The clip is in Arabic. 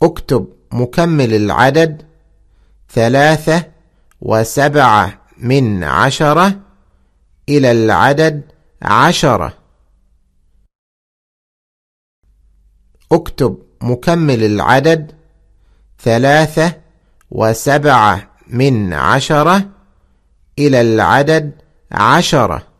اكتب مكمل العدد 3 و7 من 10 إلى العدد 10. اكتب مكمل العدد 3 و7 من 10 إلى العدد 10.